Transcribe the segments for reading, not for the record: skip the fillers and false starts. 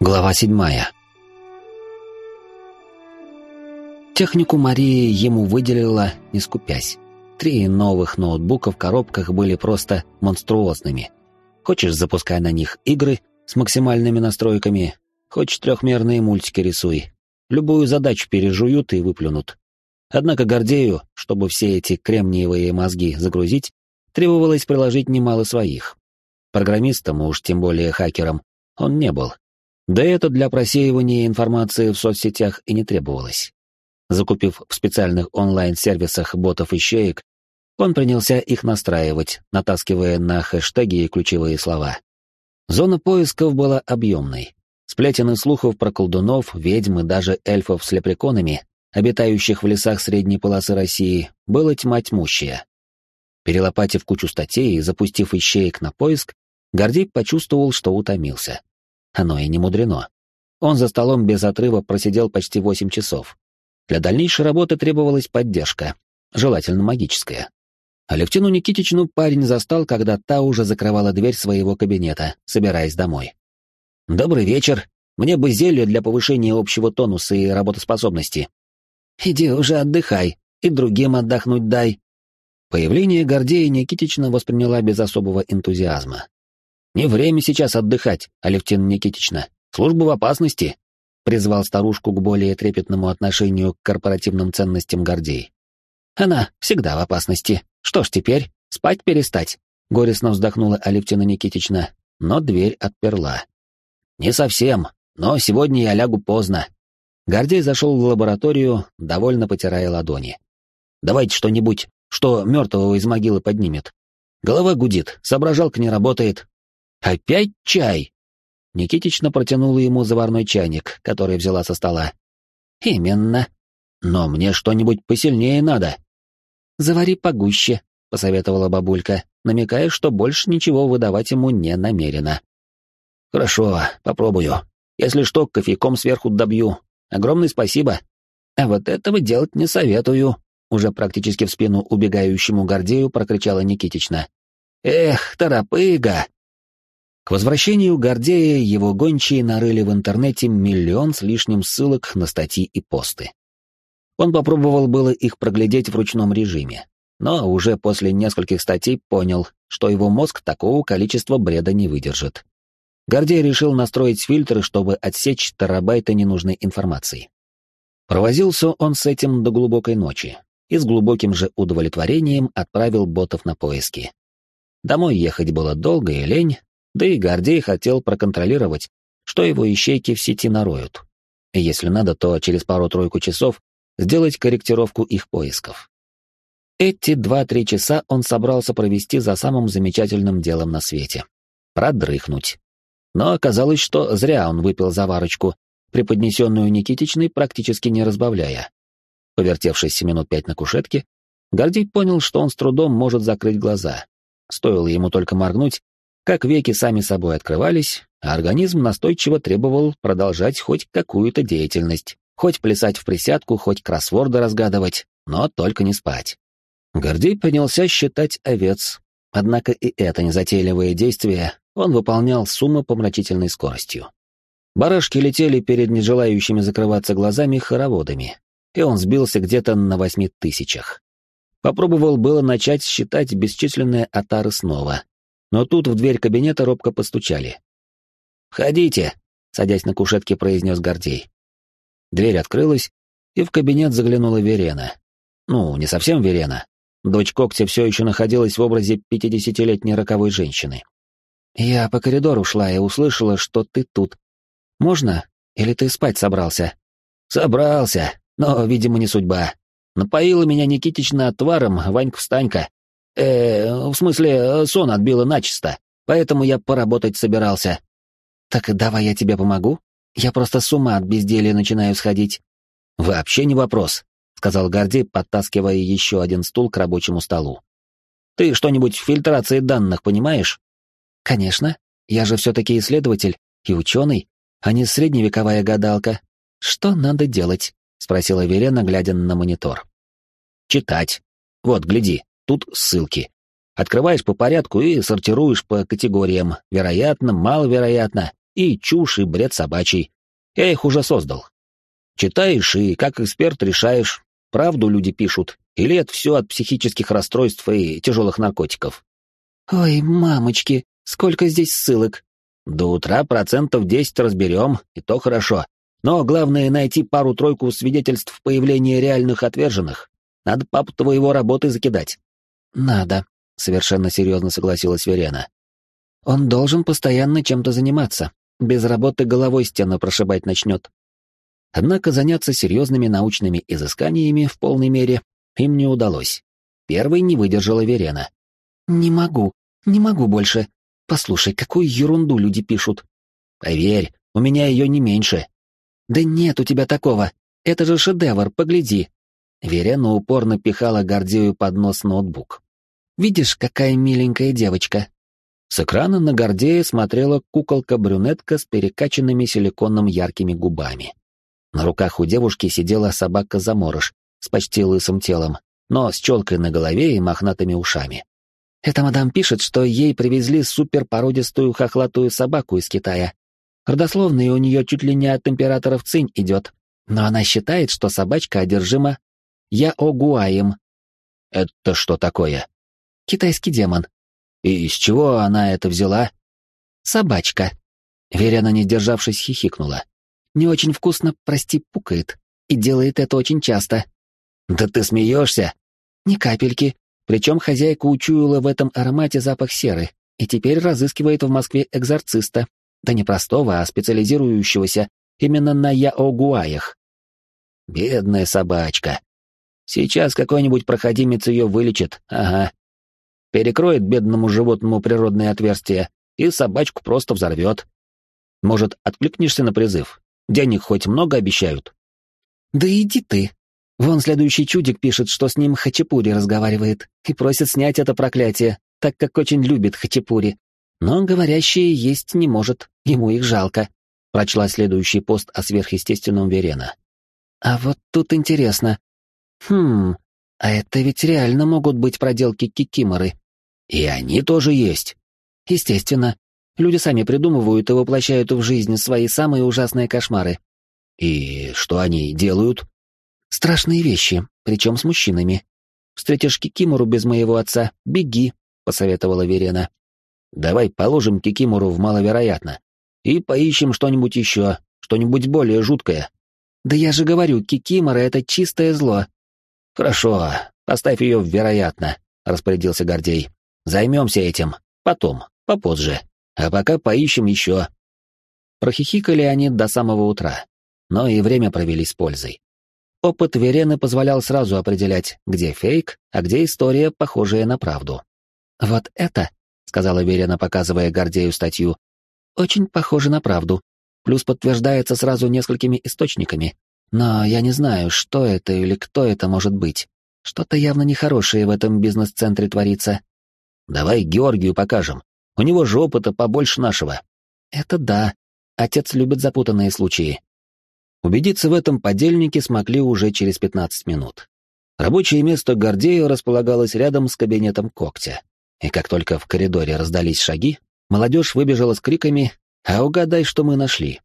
Глава 7. Технику Мария ему выделила, не скупясь. 3 новых ноутбука в коробках были просто монструозными. Хочешь, запускай на них игры с максимальными настройками, хочешь, трехмерные мультики рисуй. Любую задачу пережуют и выплюнут. Однако Гордею, чтобы все эти кремниевые мозги загрузить, требовалось приложить немало своих. Программистом, уж тем более хакером, он не был. Да это для просеивания информации в соцсетях и не требовалось. Закупив в специальных онлайн-сервисах ботов-ищеек, он принялся их настраивать, натаскивая на хэштеги и ключевые слова. Зона поисков была объемной. Сплетен слухов про колдунов, ведьм и даже эльфов с лепреконами, обитающих в лесах средней полосы России, было тьма тьмущая. Перелопатив кучу статей и запустив ищеек на поиск, Гордей почувствовал, что утомился. Оно и не мудрено. Он за столом без отрыва просидел почти 8 часов. Для дальнейшей работы требовалась поддержка, желательно магическая. Алевтину Никитичну парень застал, когда та уже закрывала дверь своего кабинета, собираясь домой. «Добрый вечер. Мне бы зелье для повышения общего тонуса и работоспособности». «Иди уже отдыхай, и другим отдохнуть дай». Появление Гордея Никитична восприняла без особого энтузиазма. «Не время сейчас отдыхать, Алевтина Никитична. Служба в опасности», — призвал старушку к более трепетному отношению к корпоративным ценностям Гордей. «Она всегда в опасности. Что ж теперь, спать перестать?» — горестно вздохнула Алевтина Никитична, но дверь отперла. «Не совсем, но сегодня я лягу поздно». Гордей зашел в лабораторию, довольно потирая ладони. «Давайте что-нибудь, что мертвого из могилы поднимет. Голова гудит, соображалка не работает». «Опять чай?» Никитична протянула ему заварной чайник, который взяла со стола. «Именно. Но мне что-нибудь посильнее надо». «Завари погуще», — посоветовала бабулька, намекая, что больше ничего выдавать ему не намерена. «Хорошо, попробую. Если что, кофейком сверху добью. Огромное спасибо. А вот этого делать не советую», — уже практически в спину убегающему Гордею прокричала Никитична. «Эх, торопыга!» К возвращению Гордея его гончие нарыли в интернете 1 миллион с лишним ссылок на статьи и посты. Он попробовал было их проглядеть в ручном режиме, но уже после нескольких статей понял, что его мозг такого количества бреда не выдержит. Гордей решил настроить фильтры, чтобы отсечь терабайты ненужной информации. Провозился он с этим до глубокой ночи и с глубоким же удовлетворением отправил ботов на поиски. Домой ехать было долго и лень, да и Гордей хотел проконтролировать, что его ищейки в сети нароют. И если надо, то через пару-тройку часов сделать корректировку их поисков. Эти 2-3 часа он собрался провести за самым замечательным делом на свете — продрыхнуть. Но оказалось, что зря он выпил заварочку, преподнесенную Никитичной практически не разбавляя. Повертевшись минут 5 на кушетке, Гордей понял, что он с трудом может закрыть глаза. Стоило ему только моргнуть, как веки сами собой открывались, а организм настойчиво требовал продолжать хоть какую-то деятельность, хоть плясать в присядку, хоть кроссворды разгадывать, но только не спать. Гордей принялся считать овец, однако и это незатейливое действие он выполнял с умопомрачительной скоростью. Барашки летели перед нежелающими закрываться глазами хороводами, и он сбился где-то на 8000. Попробовал было начать считать бесчисленные отары снова, но тут в дверь кабинета робко постучали. «Входите», — садясь на кушетке, произнес Гордей. Дверь открылась, и в кабинет заглянула Верена. Ну, не совсем Верена. Дочь Когтя все еще находилась в образе 50-летней роковой женщины. «Я по коридору шла и услышала, что ты тут. Можно? Или ты спать собрался?» «Собрался, но, видимо, не судьба. Напоила меня Никитична отваром, Ванька-встанька. В смысле, сон отбила начисто, поэтому я поработать собирался». «Так давай я тебе помогу? Я просто с ума от безделья начинаю сходить». «Вообще не вопрос», — сказал Гордей, подтаскивая еще один стул к рабочему столу. «Ты что-нибудь в фильтрации данных понимаешь?» «Конечно. Я же все-таки исследователь и ученый, а не средневековая гадалка. Что надо делать?» — спросила Верена, глядя на монитор. «Читать. Вот, гляди. Тут ссылки. Открываешь по порядку и сортируешь по категориям: вероятно, маловероятно и чушь, и бред собачий. Я их уже создал. Читаешь и, как эксперт, решаешь, правду люди пишут, или это все от психических расстройств и тяжелых наркотиков. Ой, мамочки, сколько здесь ссылок. До утра 10% разберем, и то хорошо. Но главное найти пару-тройку свидетельств появления реальных отверженных. Надо папу твоего работы закидать. Надо, совершенно серьезно согласилась Верена. Он должен постоянно чем-то заниматься. Без работы головой стену прошибать начнет. Однако заняться серьезными научными изысканиями в полной мере им не удалось. Первой не выдержала Верена. Не могу больше. Послушай, какую ерунду люди пишут. Поверь, у меня ее не меньше. Да нет у тебя такого. Это же шедевр, погляди. Верена упорно пихала Гордею под нос ноутбук. Видишь, какая миленькая девочка. С экрана на Гордея смотрела куколка-брюнетка с перекачанными силиконом яркими губами. На руках у девушки сидела собака-заморыш с почти лысым телом, но с челкой на голове и мохнатыми ушами. Эта мадам пишет, что ей привезли суперпородистую хохлатую собаку из Китая. Родословная у нее чуть ли не от императоров Цинь идет, но она считает, что собачка одержима яогуаем. Это что такое? Китайский демон. И из чего она это взяла? Собачка. Верена, не сдержавшись, хихикнула. Не очень вкусно, прости, пукает. И делает это очень часто. Да ты смеешься? Ни капельки. Причем хозяйка учуяла в этом аромате запах серы и теперь разыскивает в Москве экзорциста. Да не простого, а специализирующегося именно на яогуаях. Бедная собачка. Сейчас какой-нибудь проходимец ее вылечит, ага. Перекроет бедному животному природное отверстие и собачку просто взорвет. Может, откликнешься на призыв? Денег хоть много обещают? Да иди ты. Вон следующий чудик пишет, что с ним хачапури разговаривает, и просит снять это проклятие, так как очень любит хачапури. Но говорящие есть не может, ему их жалко. Прочла следующий пост о сверхъестественном Верена. А вот тут интересно. А это ведь реально могут быть проделки кикиморы. И они тоже есть. Естественно. Люди сами придумывают и воплощают в жизнь свои самые ужасные кошмары. И что они делают? Страшные вещи, причем с мужчинами. Встретишь кикимору без моего отца, беги, посоветовала Верена. Давай положим кикимору в маловероятно. И поищем что-нибудь еще, что-нибудь более жуткое. Да я же говорю, кикимора — это чистое зло. Хорошо, поставь ее в вероятно, распорядился Гордей. Займемся этим. Потом, попозже. А пока поищем еще. Прохихикали они до самого утра, но и время провели с пользой. Опыт Верены позволял сразу определять, где фейк, а где история, похожая на правду. «Вот это», — сказала Верена, показывая Гордею статью, — «очень похоже на правду, плюс подтверждается сразу несколькими источниками. Но я не знаю, что это или кто это может быть. Что-то явно нехорошее в этом бизнес-центре творится». «Давай Георгию покажем. У него же опыта побольше нашего». «Это да. Отец любит запутанные случаи». Убедиться в этом подельники смогли уже через 15 минут. Рабочее место Гордея располагалось рядом с кабинетом Когтя. И как только в коридоре раздались шаги, молодежь выбежала с криками «А угадай, что мы нашли!».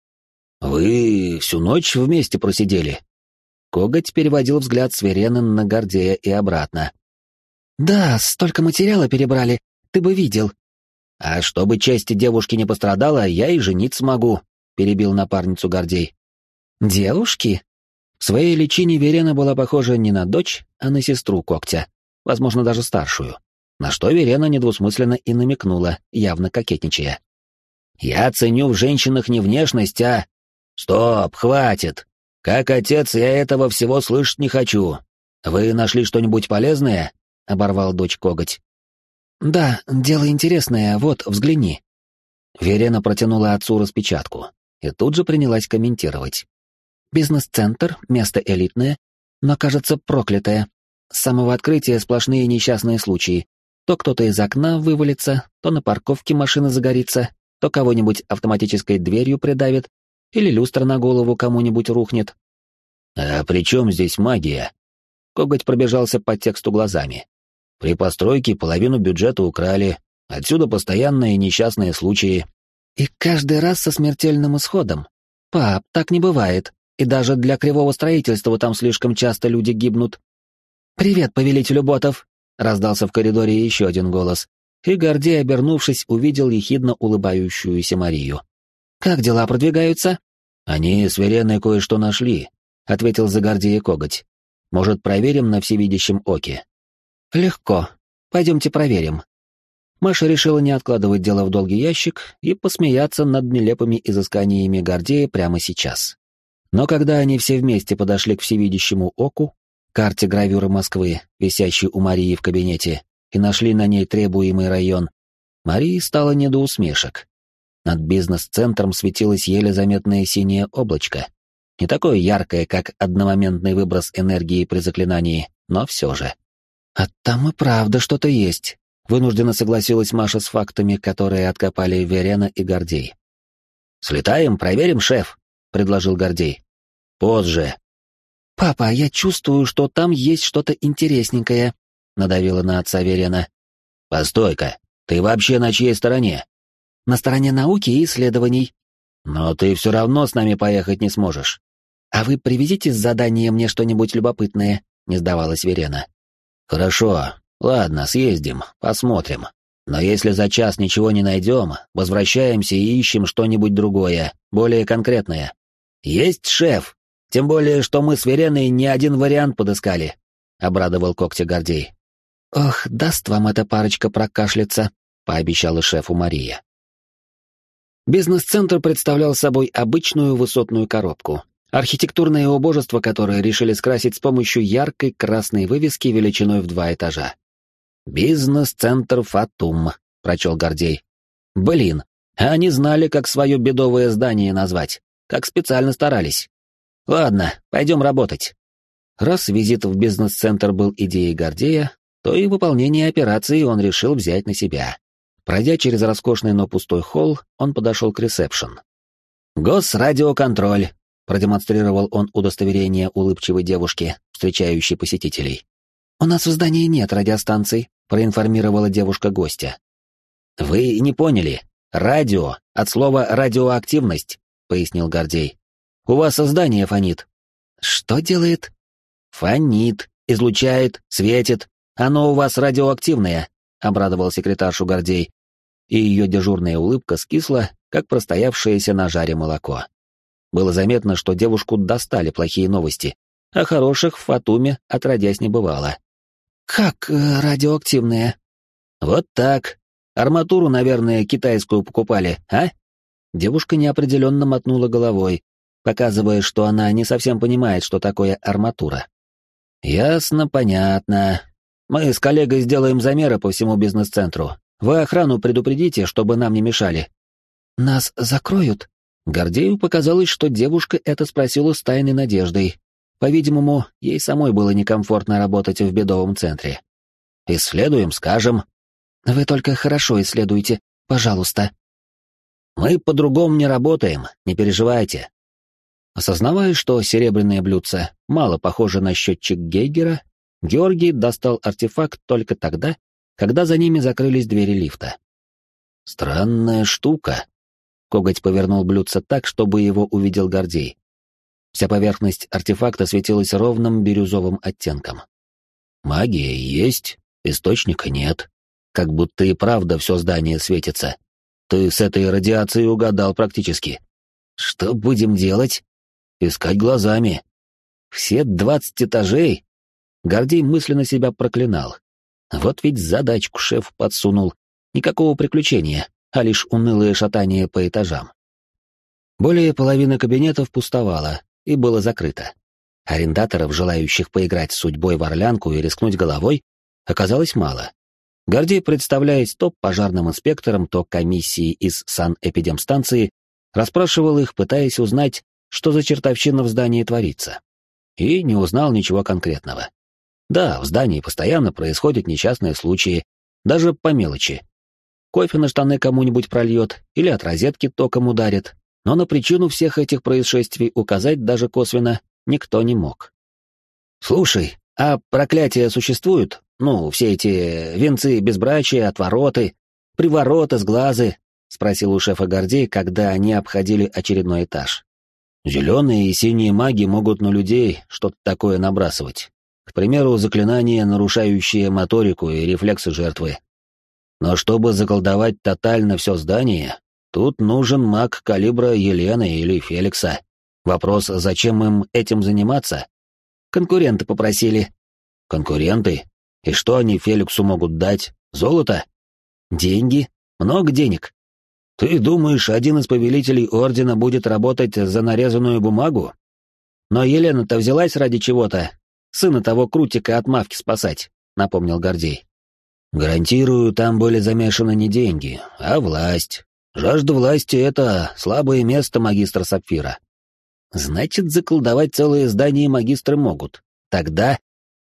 «Вы всю ночь вместе просидели?» Коготь переводил взгляд с Верены на Гордея и обратно. «Да, столько материала перебрали, ты бы видел». «А чтобы части девушки не пострадала, я и жениться могу», — перебил напарницу Гордей. «Девушки?» В своей личине Верена была похожа не на дочь, а на сестру Когтя, возможно, даже старшую, на что Верена недвусмысленно и намекнула, явно кокетничая. «Я ценю в женщинах не внешность, а...» «Стоп, хватит! Как отец я этого всего слышать не хочу. Вы нашли что-нибудь полезное?» — оборвал дочь Коготь. «Да, дело интересное, вот, взгляни». Верена протянула отцу распечатку и тут же принялась комментировать. «Бизнес-центр, место элитное, но, кажется, проклятое. С самого открытия сплошные несчастные случаи. То кто-то из окна вывалится, то на парковке машина загорится, то кого-нибудь автоматической дверью придавит, или люстра на голову кому-нибудь рухнет». «А при чем здесь магия?» Коготь пробежался по тексту глазами. «При постройке половину бюджета украли, отсюда постоянные несчастные случаи. И каждый раз со смертельным исходом. Пап, так не бывает. И даже для кривого строительства там слишком часто люди гибнут. «Привет, повелителю ботов!» — раздался в коридоре еще один голос. И Гордей, обернувшись, увидел ехидно улыбающуюся Марию. «Как дела продвигаются?» «Они с Вереной кое-что нашли», — ответил за Гордея Коготь. «Может, проверим на всевидящем оке?» «Легко. Пойдемте проверим». Маша решила не откладывать дело в долгий ящик и посмеяться над нелепыми изысканиями Гордея прямо сейчас. Но когда они все вместе подошли к всевидящему оку, карте гравюры Москвы, висящей у Марии в кабинете, и нашли на ней требуемый район, Марии стало не до усмешек. Над бизнес-центром светилось еле заметное синее облачко. Не такое яркое, как одномоментный выброс энергии при заклинании, но все же. «А там и правда что-то есть», — вынужденно согласилась Маша с фактами, которые откопали Верена и Гордей. «Слетаем, проверим, шеф», — предложил Гордей. «Позже». «Папа, я чувствую, что там есть что-то интересненькое», — надавила на отца Верена. «Постой-ка, ты вообще на чьей стороне?» «На стороне науки и исследований». «Но ты все равно с нами поехать не сможешь». «А вы привезите с задания мне что-нибудь любопытное», — не сдавалась Верена. «Хорошо, ладно, съездим, посмотрим. Но если за час ничего не найдем, возвращаемся и ищем что-нибудь другое, более конкретное». «Есть, шеф! Тем более, что мы с Вереной не один вариант подыскали», — обрадовал когтя Гордей. «Ох, даст вам эта парочка прокашляться», — пообещала шефу Мария. Бизнес-центр представлял собой обычную высотную коробку. Архитектурное убожество, которое решили скрасить с помощью яркой красной вывески величиной в 2 этажа. «Бизнес-центр Фатум», — прочел Гордей. «Блин, а они знали, как свое бедовое здание назвать, как специально старались. Ладно, пойдем работать». Раз визит в бизнес-центр был идеей Гордея, то и выполнение операции он решил взять на себя. Пройдя через роскошный, но пустой холл, он подошел к ресепшн. «Госрадиоконтроль», — продемонстрировал он удостоверение улыбчивой девушки, встречающей посетителей. «У нас в здании нет радиостанций», — проинформировала девушка гостя. «Вы не поняли. Радио от слова «радиоактивность», — пояснил Гордей. «У вас здание фонит». «Что делает?» «Фонит, излучает, светит. Оно у вас радиоактивное», — обрадовал секретаршу Гордей, и ее дежурная улыбка скисла, как простоявшееся на жаре молоко. Было заметно, что девушку достали плохие новости, а хороших в Фатуме отродясь не бывало. «Как радиоактивное?» «Вот так. Арматуру, наверное, китайскую покупали, а?» Девушка неопределенно мотнула головой, показывая, что она не совсем понимает, что такое арматура. «Ясно, понятно. Мы с коллегой сделаем замеры по всему бизнес-центру. Вы охрану предупредите, чтобы нам не мешали». «Нас закроют?» Гордею показалось, что девушка это спросила с тайной надеждой. По-видимому, ей самой было некомфортно работать в бедовом центре. «Исследуем, скажем». «Вы только хорошо исследуйте, пожалуйста». «Мы по-другому не работаем, не переживайте». Осознавая, что серебряное блюдце мало похоже на счетчик Гейгера, Георгий достал артефакт только тогда, когда за ними закрылись двери лифта. «Странная штука». Коготь повернул блюдце так, чтобы его увидел Гордей. Вся поверхность артефакта светилась ровным бирюзовым оттенком. «Магия есть, источника нет. Как будто и правда все здание светится. Ты с этой радиацией угадал практически. Что будем делать? Искать глазами. Все 20 этажей?» Гордей мысленно себя проклинал. Вот ведь задачку шеф подсунул. Никакого приключения, а лишь унылое шатание по этажам. Более половины кабинетов пустовало и было закрыто. Арендаторов, желающих поиграть с судьбой в орлянку и рискнуть головой, оказалось мало. Гордей, представляясь то пожарным инспектором, то комиссией из санэпидемстанции, расспрашивал их, пытаясь узнать, что за чертовщина в здании творится. И не узнал ничего конкретного. Да, в здании постоянно происходят несчастные случаи, даже по мелочи. Кофе на штаны кому-нибудь прольет или от розетки током ударит, но на причину всех этих происшествий указать даже косвенно никто не мог. «Слушай, а проклятия существуют? Ну, все эти венцы безбрачия, отвороты, привороты, сглазы?» спросил у шефа Гордей, когда они обходили очередной этаж. Зеленые и синие маги могут на людей что-то такое набрасывать. К примеру, заклинания, нарушающие моторику и рефлексы жертвы. Но чтобы заколдовать тотально все здание, тут нужен маг калибра Елены или Феликса. Вопрос, зачем им этим заниматься? Конкуренты попросили. Конкуренты? И что они Феликсу могут дать? Золото? Деньги? Много денег. Ты думаешь, один из повелителей Ордена будет работать за нарезанную бумагу? Но Елена-то взялась ради чего-то. Сына того Крутика от Мавки спасать, напомнил Гордей. Гарантирую, там были замешаны не деньги, а власть. Жажда власти — это слабое место магистра Сапфира. Значит, заколдовать целые здания магистры могут. Тогда...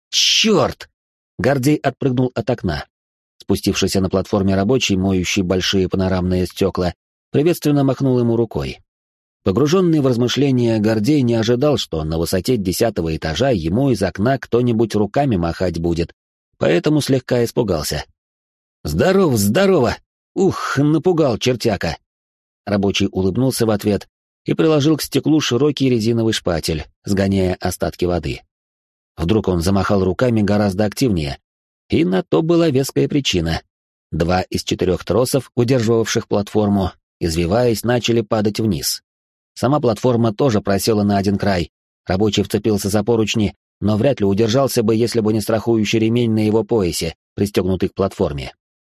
Черт! Гордей отпрыгнул от окна. Спустившийся на платформе рабочий, моющий большие панорамные стекла, приветственно махнул ему рукой. Погруженный в размышления, Гордей не ожидал, что на высоте 10-го этажа ему из окна кто-нибудь руками махать будет, поэтому слегка испугался. «Здорово, здорово! Ух, напугал чертяка!» Рабочий улыбнулся в ответ и приложил к стеклу широкий резиновый шпатель, сгоняя остатки воды. Вдруг он замахал руками гораздо активнее, и на то была веская причина. 2 из 4 тросов, удерживавших платформу, извиваясь, начали падать вниз. Сама платформа тоже просела на один край. Рабочий вцепился за поручни, но вряд ли удержался бы, если бы не страхующий ремень на его поясе, пристегнутый к платформе.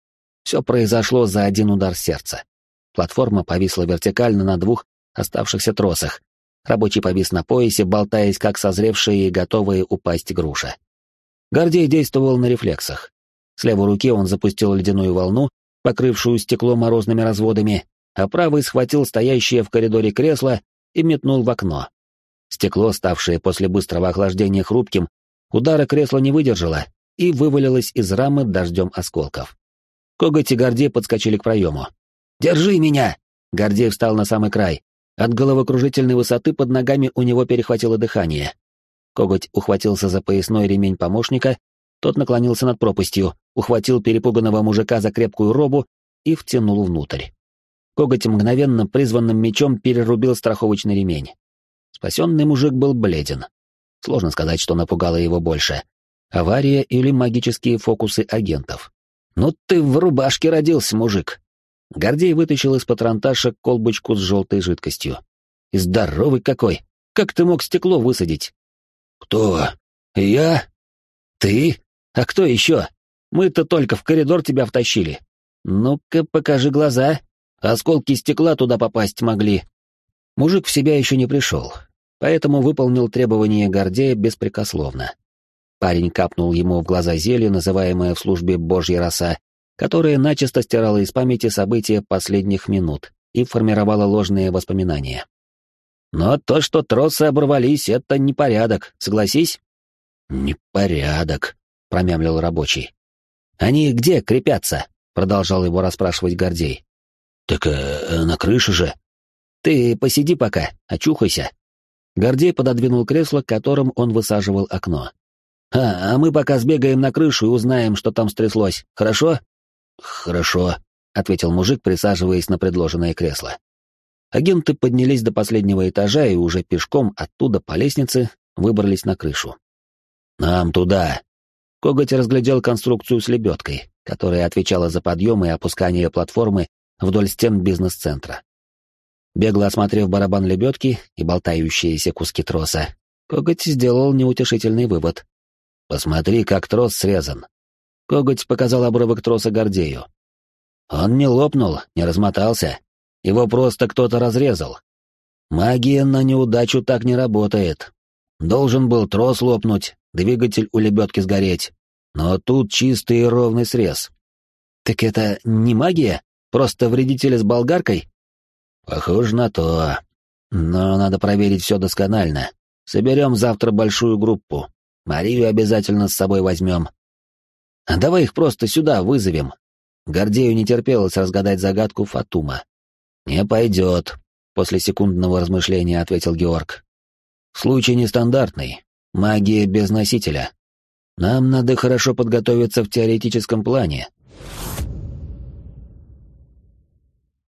Все произошло за один удар сердца. Платформа повисла вертикально на 2 оставшихся тросах. Рабочий повис на поясе, болтаясь, как созревшая и готовая упасть груша. Гордей действовал на рефлексах. С левой руки он запустил ледяную волну, покрывшую стекло морозными разводами, а правый схватил стоящее в коридоре кресло и метнул в окно. Стекло, ставшее после быстрого охлаждения хрупким, удара кресло не выдержало и вывалилось из рамы дождем осколков. Коготь и Гордей подскочили к проему. «Держи меня!» Гордей встал на самый край. От головокружительной высоты под ногами у него перехватило дыхание. Коготь ухватился за поясной ремень помощника, тот наклонился над пропастью, ухватил перепуганного мужика за крепкую робу и втянул внутрь. Коготь мгновенно призванным мечом перерубил страховочный ремень. Спасенный мужик был бледен. Сложно сказать, что напугало его больше. Авария или магические фокусы агентов. «Ну ты в рубашке родился, мужик!» Гордей вытащил из патронташа колбочку с желтой жидкостью. «И здоровый какой! Как ты мог стекло высадить?» «Кто? Я? Ты? А кто еще? Мы-то только в коридор тебя втащили. Ну-ка, покажи глаза. Осколки стекла туда попасть могли». Мужик в себя еще не пришел, поэтому выполнил требования Гордея беспрекословно. Парень капнул ему в глаза зелье, называемое в службе «Божья роса», которое начисто стирало из памяти события последних минут и формировало ложные воспоминания. «Но то, что тросы оборвались, это непорядок, согласись?» «Непорядок», — промямлил рабочий. «Они где крепятся?» — продолжал его расспрашивать Гордей. «Так на крыше же». «Ты посиди пока, очухайся». Гордей пододвинул кресло, которым он высаживал окно. «А мы пока сбегаем на крышу и узнаем, что там стряслось, хорошо?» «Хорошо», — ответил мужик, присаживаясь на предложенное кресло. Агенты поднялись до последнего этажа и уже пешком оттуда по лестнице выбрались на крышу. «Нам туда!» Коготь разглядел конструкцию с лебедкой, которая отвечала за подъем и опускание платформы вдоль стен бизнес-центра. Бегло осмотрев барабан лебедки и болтающиеся куски троса, Коготь сделал неутешительный вывод. «Посмотри, как трос срезан». Коготь показал обрывок троса Гордею. «Он не лопнул, не размотался. Его просто кто-то разрезал. Магия на неудачу так не работает. Должен был трос лопнуть, двигатель у лебедки сгореть. Но тут чистый и ровный срез». «Так это не магия? Просто вредитель с болгаркой?» «Похоже на то. Но надо проверить все досконально. Соберем завтра большую группу. Марию обязательно с собой возьмем. А давай их просто сюда вызовем». Гордею не терпелось разгадать загадку Фатума. «Не пойдет», — после секундного размышления ответил Георг. «Случай нестандартный. Магия без носителя. Нам надо хорошо подготовиться в теоретическом плане,